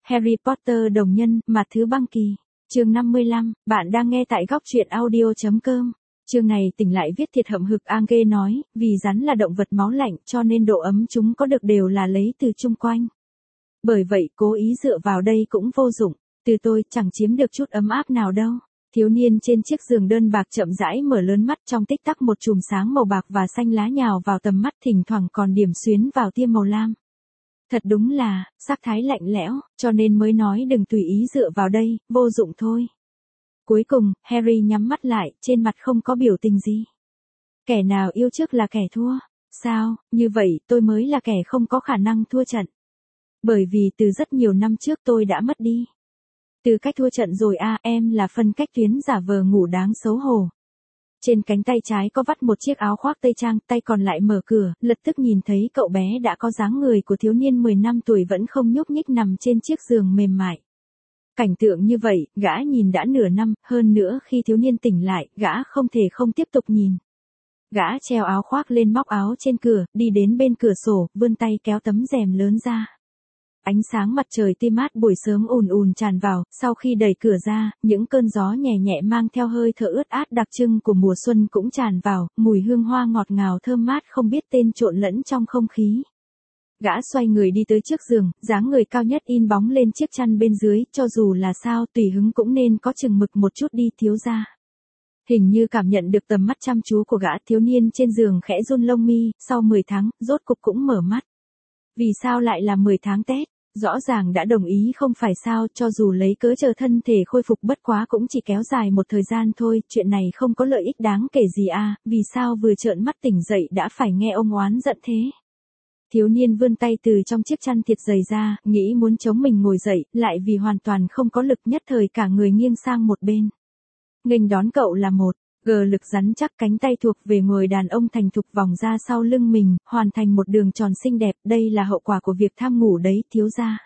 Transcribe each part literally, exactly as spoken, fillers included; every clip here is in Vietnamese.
Harry Potter đồng nhân, mặt thứ băng kỳ. Chương năm mươi lăm, bạn đang nghe tại góc truyện audio chấm com. Chương này tỉnh lại viết thiệt hậm hực. Ange nói, vì rắn là động vật máu lạnh cho nên độ ấm chúng có được đều là lấy từ chung quanh. Bởi vậy cố ý dựa vào đây cũng vô dụng, từ tôi chẳng chiếm được chút ấm áp nào đâu. Thiếu niên trên chiếc giường đơn bạc chậm rãi mở lớn mắt, trong tích tắc một chùm sáng màu bạc và xanh lá nhào vào tầm mắt, thỉnh thoảng còn điểm xuyến vào tia màu lam. Thật đúng là, sắc thái lạnh lẽo, cho nên mới nói đừng tùy ý dựa vào đây, vô dụng thôi. Cuối cùng, Harry nhắm mắt lại, trên mặt không có biểu tình gì. Kẻ nào yêu trước là kẻ thua. Sao, như vậy tôi mới là kẻ không có khả năng thua trận. Bởi vì từ rất nhiều năm trước tôi đã mất đi. Từ cách thua trận rồi à, em là phân cách tuyến giả vờ ngủ đáng xấu hổ. Trên cánh tay trái có vắt một chiếc áo khoác tây trang, tay còn lại mở cửa, lập tức nhìn thấy cậu bé đã có dáng người của thiếu niên mười năm tuổi vẫn không nhúc nhích nằm trên chiếc giường mềm mại. Cảnh tượng như vậy, gã nhìn đã nửa năm, hơn nữa khi thiếu niên tỉnh lại, gã không thể không tiếp tục nhìn. Gã treo áo khoác lên móc áo trên cửa, đi đến bên cửa sổ, vươn tay kéo tấm rèm lớn ra. Ánh sáng mặt trời tươi mát buổi sớm ùn ùn tràn vào, sau khi đẩy cửa ra, những cơn gió nhẹ nhẹ mang theo hơi thở ướt át đặc trưng của mùa xuân cũng tràn vào, mùi hương hoa ngọt ngào thơm mát không biết tên trộn lẫn trong không khí. Gã xoay người đi tới trước giường, dáng người cao nhất in bóng lên chiếc chăn bên dưới, cho dù là sao tùy hứng cũng nên có chừng mực một chút đi thiếu gia. Hình như cảm nhận được tầm mắt chăm chú của gã, thiếu niên trên giường khẽ run lông mi, sau mười tháng, rốt cục cũng mở mắt. Vì sao lại là mười tháng Tết? Rõ ràng đã đồng ý không phải sao, cho dù lấy cớ chờ thân thể khôi phục bất quá cũng chỉ kéo dài một thời gian thôi, chuyện này không có lợi ích đáng kể gì à, vì sao vừa trợn mắt tỉnh dậy đã phải nghe ông oán giận thế? Thiếu niên vươn tay từ trong chiếc chăn thiệt dày ra, nghĩ muốn chống mình ngồi dậy, lại vì hoàn toàn không có lực nhất thời cả người nghiêng sang một bên. Nghênh đón cậu là một gờ lực rắn chắc, cánh tay thuộc về người đàn ông thành thục vòng ra sau lưng mình, hoàn thành một đường tròn xinh đẹp, đây là hậu quả của việc tham ngủ đấy, thiếu gia.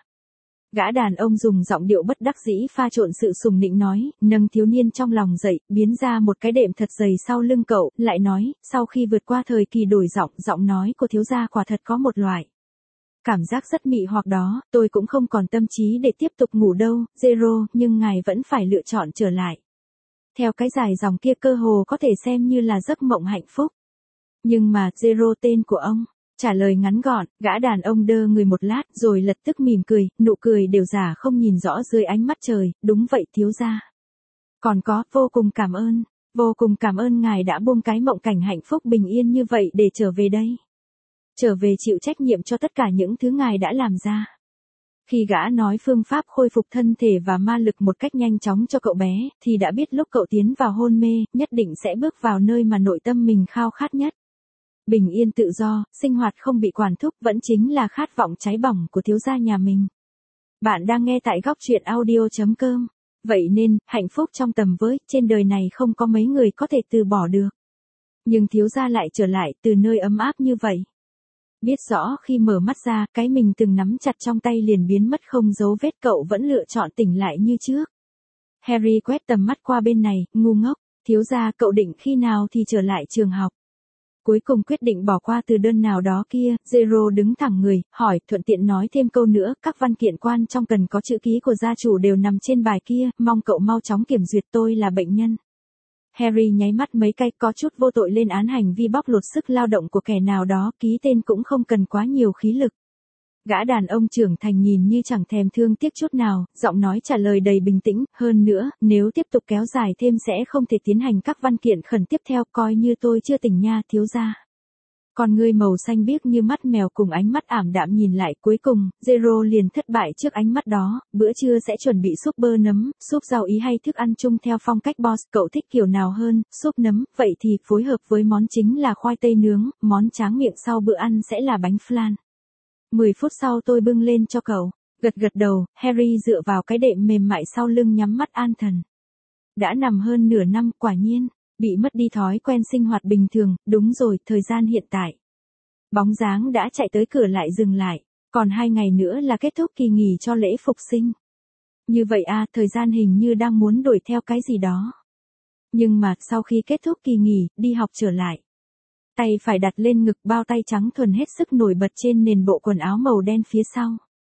Gã đàn ông dùng giọng điệu bất đắc dĩ pha trộn sự sùng nịnh nói, nâng thiếu niên trong lòng dậy, biến ra một cái đệm thật dày sau lưng cậu, lại nói, sau khi vượt qua thời kỳ đổi giọng, giọng nói của thiếu gia quả thật có một loại cảm giác rất mị hoặc đó, tôi cũng không còn tâm trí để tiếp tục ngủ đâu, Zero, nhưng ngài vẫn phải lựa chọn trở lại. Theo cái dài dòng kia cơ hồ có thể xem như là giấc mộng hạnh phúc. Nhưng mà, Zero tên của ông. Trả lời ngắn gọn, gã đàn ông đơ người một lát rồi lập tức mỉm cười, nụ cười đều giả không nhìn rõ dưới ánh mắt trời, đúng vậy thiếu gia. Còn có, vô cùng cảm ơn, vô cùng cảm ơn ngài đã buông cái mộng cảnh hạnh phúc bình yên như vậy để trở về đây. Trở về chịu trách nhiệm cho tất cả những thứ ngài đã làm ra. Khi gã nói phương pháp khôi phục thân thể và ma lực một cách nhanh chóng cho cậu bé, thì đã biết lúc cậu tiến vào hôn mê, nhất định sẽ bước vào nơi mà nội tâm mình khao khát nhất. Bình yên tự do, sinh hoạt không bị quản thúc vẫn chính là khát vọng cháy bỏng của thiếu gia nhà mình. Bạn đang nghe tại góc truyện audio chấm com. Vậy nên, hạnh phúc trong tầm với, trên đời này không có mấy người có thể từ bỏ được. Nhưng thiếu gia lại trở lại từ nơi ấm áp như vậy. Biết rõ khi mở mắt ra, cái mình từng nắm chặt trong tay liền biến mất không dấu vết, cậu vẫn lựa chọn tỉnh lại như trước. Harry quét tầm mắt qua bên này, ngu ngốc, thiếu gia cậu định khi nào thì trở lại trường học. Cuối cùng quyết định bỏ qua từ đơn nào đó kia, Zero đứng thẳng người, hỏi, thuận tiện nói thêm câu nữa, các văn kiện quan trong cần có chữ ký của gia chủ đều nằm trên bài kia, mong cậu mau chóng kiểm duyệt, tôi là bệnh nhân. Harry nháy mắt mấy cái, có chút vô tội lên án hành vi bóc lột sức lao động của kẻ nào đó, ký tên cũng không cần quá nhiều khí lực. Gã đàn ông trưởng thành nhìn như chẳng thèm thương tiếc chút nào, giọng nói trả lời đầy bình tĩnh, hơn nữa, nếu tiếp tục kéo dài thêm sẽ không thể tiến hành các văn kiện khẩn tiếp theo, coi như tôi chưa tỉnh nha, thiếu gia. Con ngươi màu xanh biếc như mắt mèo cùng ánh mắt ảm đạm nhìn lại, cuối cùng, Zero liền thất bại trước ánh mắt đó, bữa trưa sẽ chuẩn bị súp bơ nấm, súp rau ý hay thức ăn chung theo phong cách boss, cậu thích kiểu nào hơn, súp nấm, vậy thì phối hợp với món chính là khoai tây nướng, món tráng miệng sau bữa ăn sẽ là bánh flan. mười phút sau tôi bưng lên cho cậu. Gật gật đầu, Harry dựa vào cái đệm mềm mại sau lưng nhắm mắt an thần. Đã nằm hơn nửa năm, quả nhiên, bị mất đi thói quen sinh hoạt bình thường, đúng rồi, thời gian hiện tại. Bóng dáng đã chạy tới cửa lại dừng lại, còn hai ngày nữa là kết thúc kỳ nghỉ cho lễ phục sinh. Như vậy à, thời gian hình như đang muốn đuổi theo cái gì đó. Nhưng mà, sau khi kết thúc kỳ nghỉ, đi học trở lại. Tay phải đặt lên ngực, bao tay trắng thuần hết sức nổi bật trên nền bộ quần áo màu đen phía sau.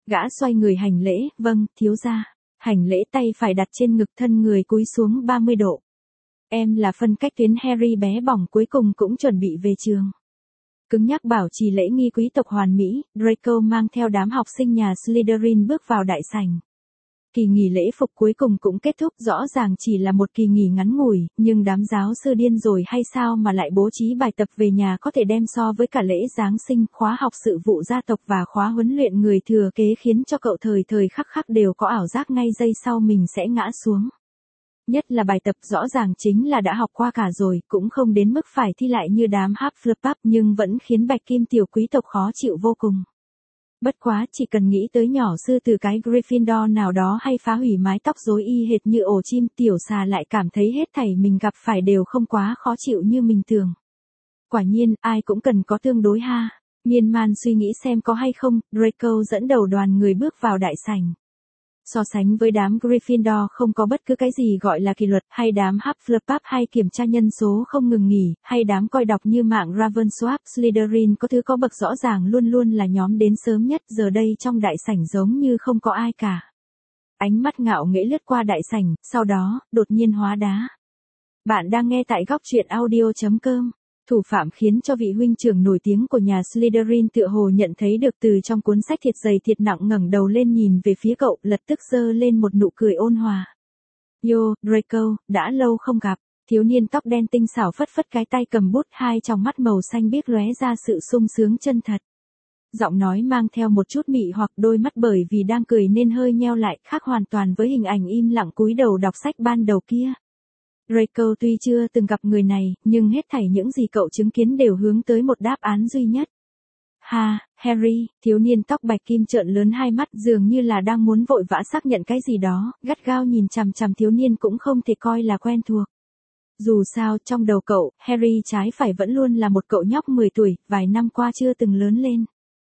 Gã xoay người hành lễ, vâng, thiếu gia. Hành lễ tay phải đặt trên ngực, thân người cúi xuống ba mươi độ. Em là phân cách tuyến. Harry bé bỏng cuối cùng cũng chuẩn bị về trường. Cứng nhắc bảo trì lễ nghi quý tộc hoàn mỹ, Draco mang theo đám học sinh nhà Slytherin bước vào đại sảnh. Kỳ nghỉ lễ phục cuối cùng cũng kết thúc, rõ ràng chỉ là một kỳ nghỉ ngắn ngủi, nhưng đám giáo sư điên rồi hay sao mà lại bố trí bài tập về nhà có thể đem so với cả lễ Giáng sinh, khóa học sự vụ gia tộc và khóa huấn luyện người thừa kế, khiến cho cậu thời thời khắc khắc đều có ảo giác ngay giây sau mình sẽ ngã xuống. Nhất là bài tập rõ ràng chính là đã học qua cả rồi, cũng không đến mức phải thi lại như đám Hufflepuff, nhưng vẫn khiến bạch kim tiểu quý tộc khó chịu vô cùng. Bất quá chỉ cần nghĩ tới nhỏ sư từ cái Gryffindor nào đó hay phá hủy mái tóc rối y hệt như ổ chim, tiểu xà lại cảm thấy hết thảy mình gặp phải đều không quá khó chịu như mình tưởng. Quả nhiên, ai cũng cần có tương đối ha. Miên man suy nghĩ xem có hay không, Draco dẫn đầu đoàn người bước vào đại sảnh. So sánh với đám Gryffindor không có bất cứ cái gì gọi là kỷ luật, hay đám Hufflepuff hay kiểm tra nhân số không ngừng nghỉ, hay đám coi đọc như mạng Ravensworth, Slytherin có thứ có bậc rõ ràng luôn luôn là nhóm đến sớm nhất, giờ đây trong đại sảnh giống như không có ai cả. Ánh mắt ngạo nghễ lướt qua đại sảnh, sau đó, đột nhiên hóa đá. Bạn đang nghe tại góc truyện audio chấm com. Thủ phạm khiến cho vị huynh trưởng nổi tiếng của nhà Slytherin tựa hồ nhận thấy được từ trong cuốn sách thiệt dày thiệt nặng, ngẩng đầu lên nhìn về phía cậu, lập tức giơ lên một nụ cười ôn hòa. Yo, Draco, đã lâu không gặp. Thiếu niên tóc đen tinh xảo phất phất cái tay cầm bút, hai tròng mắt màu xanh biếc lóe ra sự sung sướng chân thật. Giọng nói mang theo một chút mị hoặc, đôi mắt bởi vì đang cười nên hơi nheo lại, khác hoàn toàn với hình ảnh im lặng cúi đầu đọc sách ban đầu kia. Draco tuy chưa từng gặp người này, nhưng hết thảy những gì cậu chứng kiến đều hướng tới một đáp án duy nhất. Ha, Harry, thiếu niên tóc bạch kim trợn lớn hai mắt, dường như là đang muốn vội vã xác nhận cái gì đó, gắt gao nhìn chằm chằm thiếu niên cũng không thể coi là quen thuộc. Dù sao, trong đầu cậu, Harry trái phải vẫn luôn là một cậu nhóc mười tuổi, vài năm qua chưa từng lớn lên.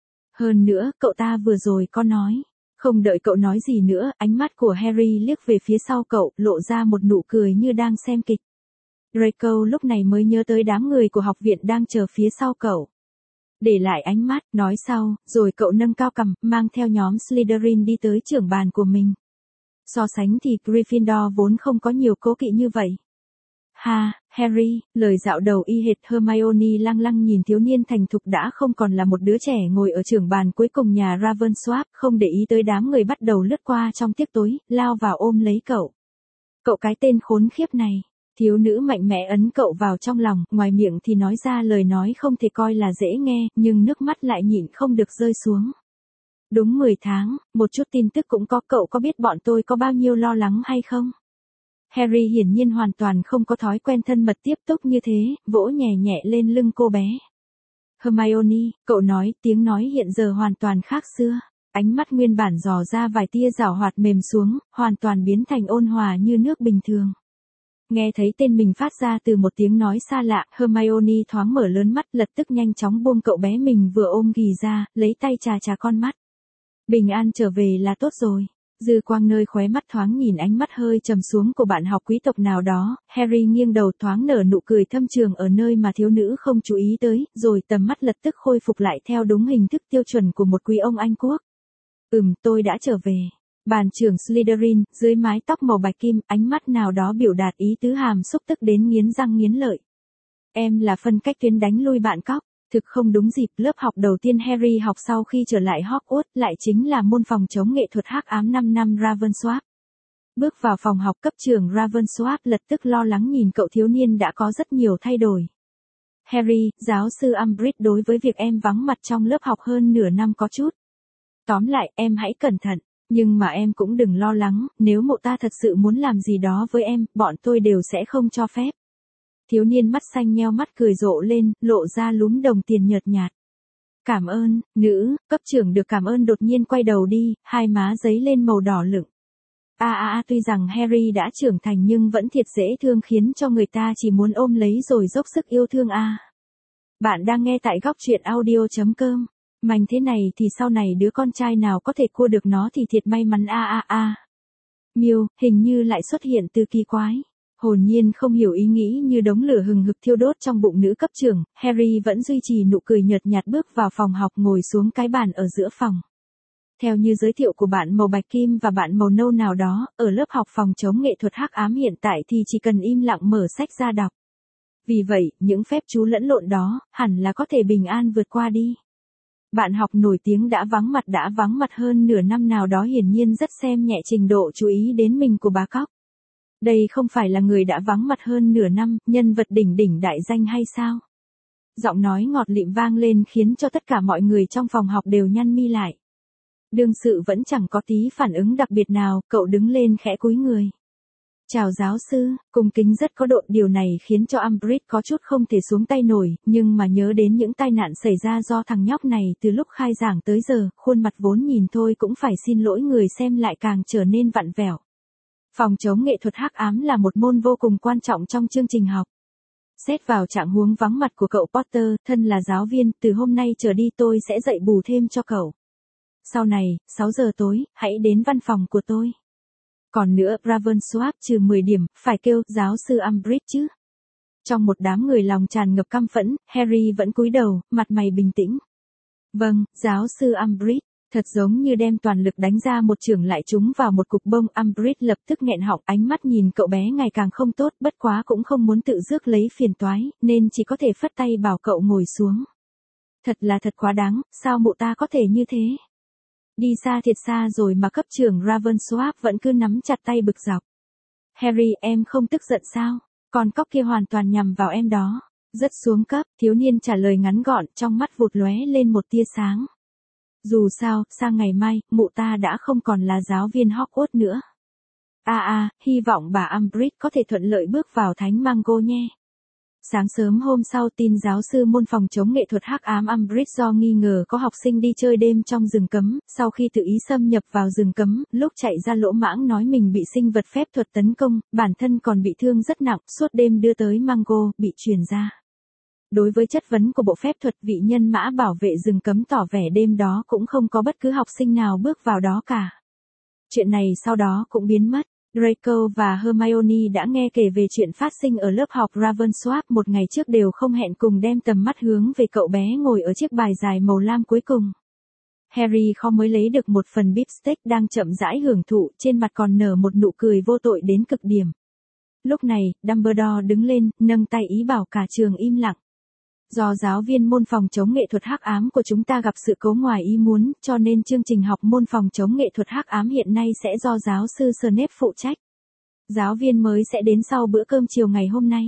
Hơn nữa, cậu ta vừa rồi có nói. Không đợi cậu nói gì nữa, ánh mắt của Harry liếc về phía sau cậu, lộ ra một nụ cười như đang xem kịch. Draco lúc này mới nhớ tới đám người của học viện đang chờ phía sau cậu. Để lại ánh mắt, nói sau, rồi cậu nâng cao cằm, mang theo nhóm Slytherin đi tới trưởng bàn của mình. So sánh thì Gryffindor vốn không có nhiều cố kỵ như vậy. Ha, Harry, lời dạo đầu y hệt. Hermione lăng lăng nhìn thiếu niên thành thục đã không còn là một đứa trẻ ngồi ở trưởng bàn cuối cùng nhà Ravensworth, không để ý tới đám người bắt đầu lướt qua trong tiếc tối, lao vào ôm lấy cậu. Cậu cái tên khốn khiếp này. Thiếu nữ mạnh mẽ ấn cậu vào trong lòng, ngoài miệng thì nói ra lời nói không thể coi là dễ nghe, nhưng nước mắt lại nhịn không được rơi xuống. Đúng mười tháng, một chút tin tức cũng có, cậu có biết bọn tôi có bao nhiêu lo lắng hay không? Harry hiển nhiên hoàn toàn không có thói quen thân mật tiếp tục như thế, vỗ nhẹ nhẹ lên lưng cô bé. Hermione, cậu nói, tiếng nói hiện giờ hoàn toàn khác xưa. Ánh mắt nguyên bản dò ra vài tia giảo hoạt mềm xuống, hoàn toàn biến thành ôn hòa như nước bình thường. Nghe thấy tên mình phát ra từ một tiếng nói xa lạ, Hermione thoáng mở lớn mắt, lập tức nhanh chóng buông cậu bé mình vừa ôm ghì ra, lấy tay chà chà con mắt. Bình an trở về là tốt rồi. Dư quang nơi khóe mắt thoáng nhìn ánh mắt hơi trầm xuống của bạn học quý tộc nào đó, Harry nghiêng đầu thoáng nở nụ cười thâm trường ở nơi mà thiếu nữ không chú ý tới, rồi tầm mắt lập tức khôi phục lại theo đúng hình thức tiêu chuẩn của một quý ông Anh quốc. Ừm, tôi đã trở về. Bàn trưởng Slytherin, dưới mái tóc màu bạch kim, ánh mắt nào đó biểu đạt ý tứ hàm xúc tức đến nghiến răng nghiến lợi. Em là phân cách tuyến đánh lui bạn cóc. Thực không đúng dịp, lớp học đầu tiên Harry học sau khi trở lại Hogwarts lại chính là môn phòng chống nghệ thuật hắc ám năm năm Ravensworth. Bước vào phòng học, cấp trưởng Ravensworth lập tức lo lắng nhìn cậu thiếu niên đã có rất nhiều thay đổi. Harry, giáo sư Umbridge đối với việc em vắng mặt trong lớp học hơn nửa năm có chút. Tóm lại, em hãy cẩn thận, nhưng mà em cũng đừng lo lắng, nếu mụ ta thật sự muốn làm gì đó với em, bọn tôi đều sẽ không cho phép. Thiếu niên mắt xanh nheo mắt cười rộ lên, lộ ra lúm đồng tiền nhợt nhạt. Cảm ơn, nữ, cấp trưởng được cảm ơn đột nhiên quay đầu đi, hai má giấy lên màu đỏ lựng. A a a tuy rằng Harry đã trưởng thành nhưng vẫn thiệt dễ thương khiến cho người ta chỉ muốn ôm lấy rồi dốc sức yêu thương a. À. Bạn đang nghe tại góc truyện audio chấm com. Mành thế này thì sau này đứa con trai nào có thể cua được nó thì thiệt may mắn a a a. Miêu, hình như lại xuất hiện từ kỳ quái. Hồn nhiên không hiểu ý nghĩ như đống lửa hừng hực thiêu đốt trong bụng nữ cấp trưởng, Harry vẫn duy trì nụ cười nhợt nhạt bước vào phòng học ngồi xuống cái bàn ở giữa phòng. Theo như giới thiệu của bạn màu bạch kim và bạn màu nâu nào đó, ở lớp học phòng chống nghệ thuật hắc ám hiện tại thì chỉ cần im lặng mở sách ra đọc. Vì vậy, những phép chú lẫn lộn đó, hẳn là có thể bình an vượt qua đi. Bạn học nổi tiếng đã vắng mặt đã vắng mặt hơn nửa năm nào đó hiển nhiên rất xem nhẹ trình độ chú ý đến mình của bà Cóc. Đây không phải là người đã vắng mặt hơn nửa năm, nhân vật đỉnh đỉnh đại danh hay sao? Giọng nói ngọt lịm vang lên khiến cho tất cả mọi người trong phòng học đều nhăn mi lại. Đương sự vẫn chẳng có tí phản ứng đặc biệt nào, cậu đứng lên khẽ cúi người. Chào giáo sư, cung kính rất có độ, điều này khiến cho Umbridge có chút không thể xuống tay nổi, nhưng mà nhớ đến những tai nạn xảy ra do thằng nhóc này từ lúc khai giảng tới giờ, khuôn mặt vốn nhìn thôi cũng phải xin lỗi người xem lại càng trở nên vặn vẹo. Phòng chống nghệ thuật hắc ám là một môn vô cùng quan trọng trong chương trình học. Xét vào trạng huống vắng mặt của cậu Potter, thân là giáo viên, từ hôm nay trở đi tôi sẽ dạy bù thêm cho cậu. Sau này, sáu giờ tối, hãy đến văn phòng của tôi. Còn nữa, Ravensworth trừ mười điểm, phải kêu giáo sư Umbridge chứ. Trong một đám người lòng tràn ngập căm phẫn, Harry vẫn cúi đầu, mặt mày bình tĩnh. Vâng, giáo sư Umbridge, thật giống như đem toàn lực đánh ra một chưởng lại trúng vào một cục bông. Umbridge lập tức nghẹn họng, ánh mắt nhìn cậu bé ngày càng không tốt, bất quá cũng không muốn tự rước lấy phiền toái, nên chỉ có thể phất tay bảo cậu ngồi xuống. Thật là thật quá đáng, sao mụ ta có thể như thế? Đi xa thiệt xa rồi mà cấp trưởng Ravensworth vẫn cứ nắm chặt tay bực dọc. Harry, em không tức giận sao? Con cóc kia hoàn toàn nhằm vào em đó. Rất xuống cấp, thiếu niên trả lời ngắn gọn, trong mắt vụt lóe lên một tia sáng. Dù sao, sang ngày mai, mụ ta đã không còn là giáo viên Hogwarts nữa. À à, hy vọng bà Umbridge có thể thuận lợi bước vào Thánh Mango nhé. Sáng sớm hôm sau, tin giáo sư môn phòng chống nghệ thuật hắc ám Umbridge do nghi ngờ có học sinh đi chơi đêm trong rừng cấm, sau khi tự ý xâm nhập vào rừng cấm, lúc chạy ra lỗ mãng nói mình bị sinh vật phép thuật tấn công, bản thân còn bị thương rất nặng, suốt đêm đưa tới Mango, bị truyền ra. Đối với chất vấn của bộ phép thuật, vị nhân mã bảo vệ rừng cấm tỏ vẻ đêm đó cũng không có bất cứ học sinh nào bước vào đó cả. Chuyện này sau đó cũng biến mất. Draco và Hermione đã nghe kể về chuyện phát sinh ở lớp học Ravensworth một ngày trước, đều không hẹn cùng đem tầm mắt hướng về cậu bé ngồi ở chiếc bài dài màu lam cuối cùng. Harry kho mới lấy được một phần beefsteak đang chậm rãi hưởng thụ, trên mặt còn nở một nụ cười vô tội đến cực điểm. Lúc này, Dumbledore đứng lên, nâng tay ý bảo cả trường im lặng. Do giáo viên môn phòng chống nghệ thuật hắc ám của chúng ta gặp sự cố ngoài ý muốn, cho nên chương trình học môn phòng chống nghệ thuật hắc ám hiện nay sẽ do giáo sư Snape phụ trách. Giáo viên mới sẽ đến sau bữa cơm chiều ngày hôm nay.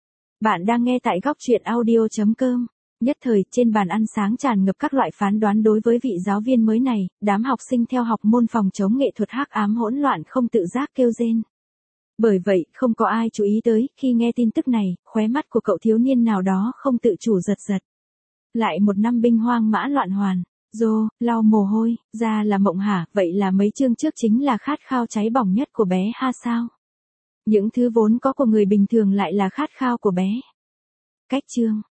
Bạn đang nghe tại góc truyện audio chấm com. Nhất thời, trên bàn ăn sáng tràn ngập các loại phán đoán đối với vị giáo viên mới này, đám học sinh theo học môn phòng chống nghệ thuật hắc ám hỗn loạn không tự giác kêu rên. Bởi vậy, không có ai chú ý tới, khi nghe tin tức này, khóe mắt của cậu thiếu niên nào đó không tự chủ giật giật. Lại một năm binh hoang mã loạn hoàn. Rô, lau mồ hôi, ra là mộng hả, vậy là mấy chương trước chính là khát khao cháy bỏng nhất của bé ha sao? Những thứ vốn có của người bình thường lại là khát khao của bé. Cách chương.